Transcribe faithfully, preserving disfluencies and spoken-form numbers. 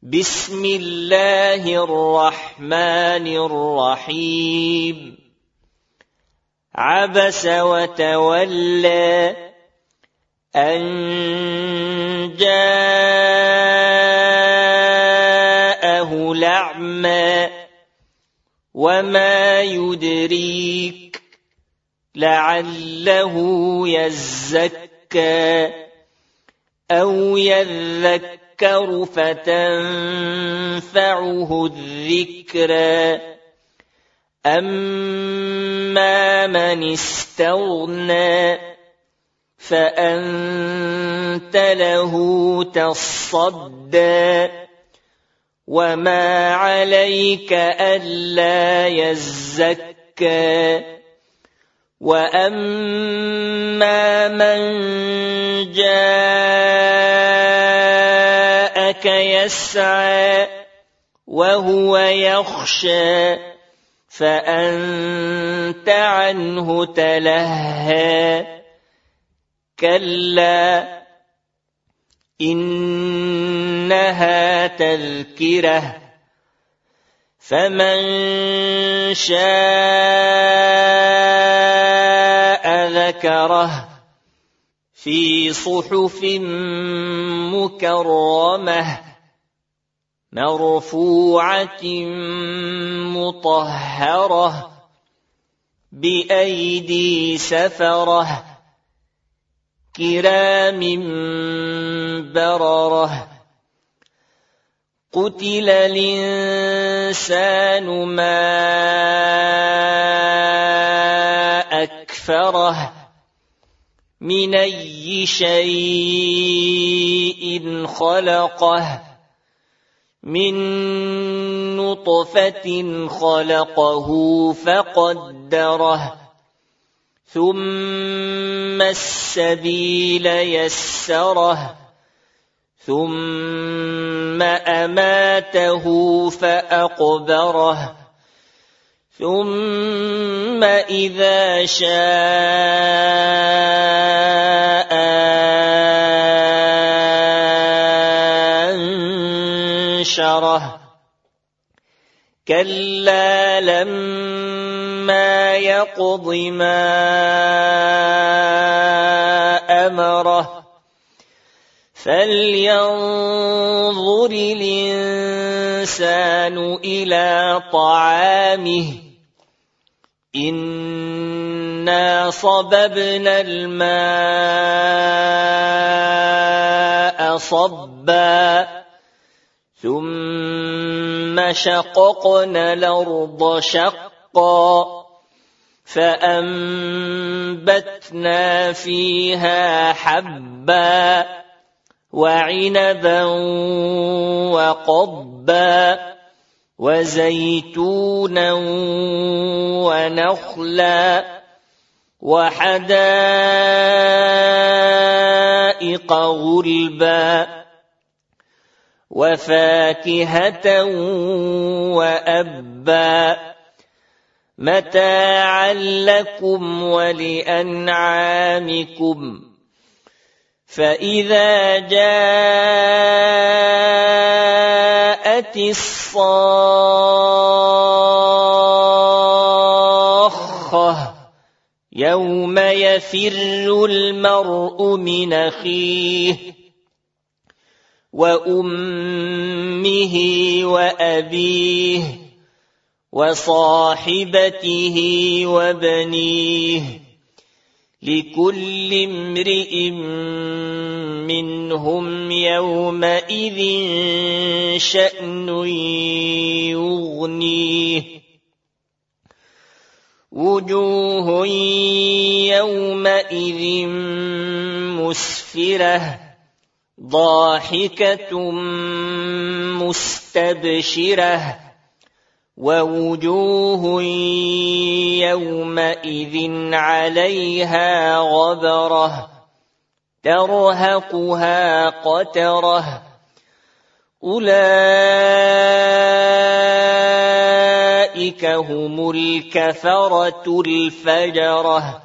بسم الله الرحمن الرحيم عبس وتولى أن جاءه الأعمى وما يدريك لعله يزكى أو يذكر فتنفعه الذكرى أما من استغنى فأنت له تصدى وما عليك ألا يزكى وأما من جاءك يسعى وهو يخشى فأنت عنه تلهى كلا إنها تذكرة فمن شاء ذكره في صحف مكرمة مرفوعة مطهرة بأيدي سفرة كرام بررة قتل الإنسان ما أكفره من أي شيء خلقه من نطفة خلقه فقدره ثم السبيل يسره ثم أماته فأقبره ثم إذا شاء أنشره كلا لما يقض ما أمره فلينظر الإنسان إلى طعامه إنا صببنا الماء صبا ثم شققنا الأرض شقا فأنبتنا فيها حبا وعنبا وقضبا وزيتونا ونخلا وحدائق غلبا وفاكهة وأبا متاعا لكم ولأنعامكم فإذا جاءت الصاخة يوم يفر المرء من أخيه وأمه وأبيه وصاحبته وبنيه لكل امرئ منهم يومئذ شأن يغنيه وجوه يومئذ مسفرة ضاحكة مستبشرة ووجوه يومئذ عليها غبرة ترهقها قترة أولئك هم الكفرة الفجرة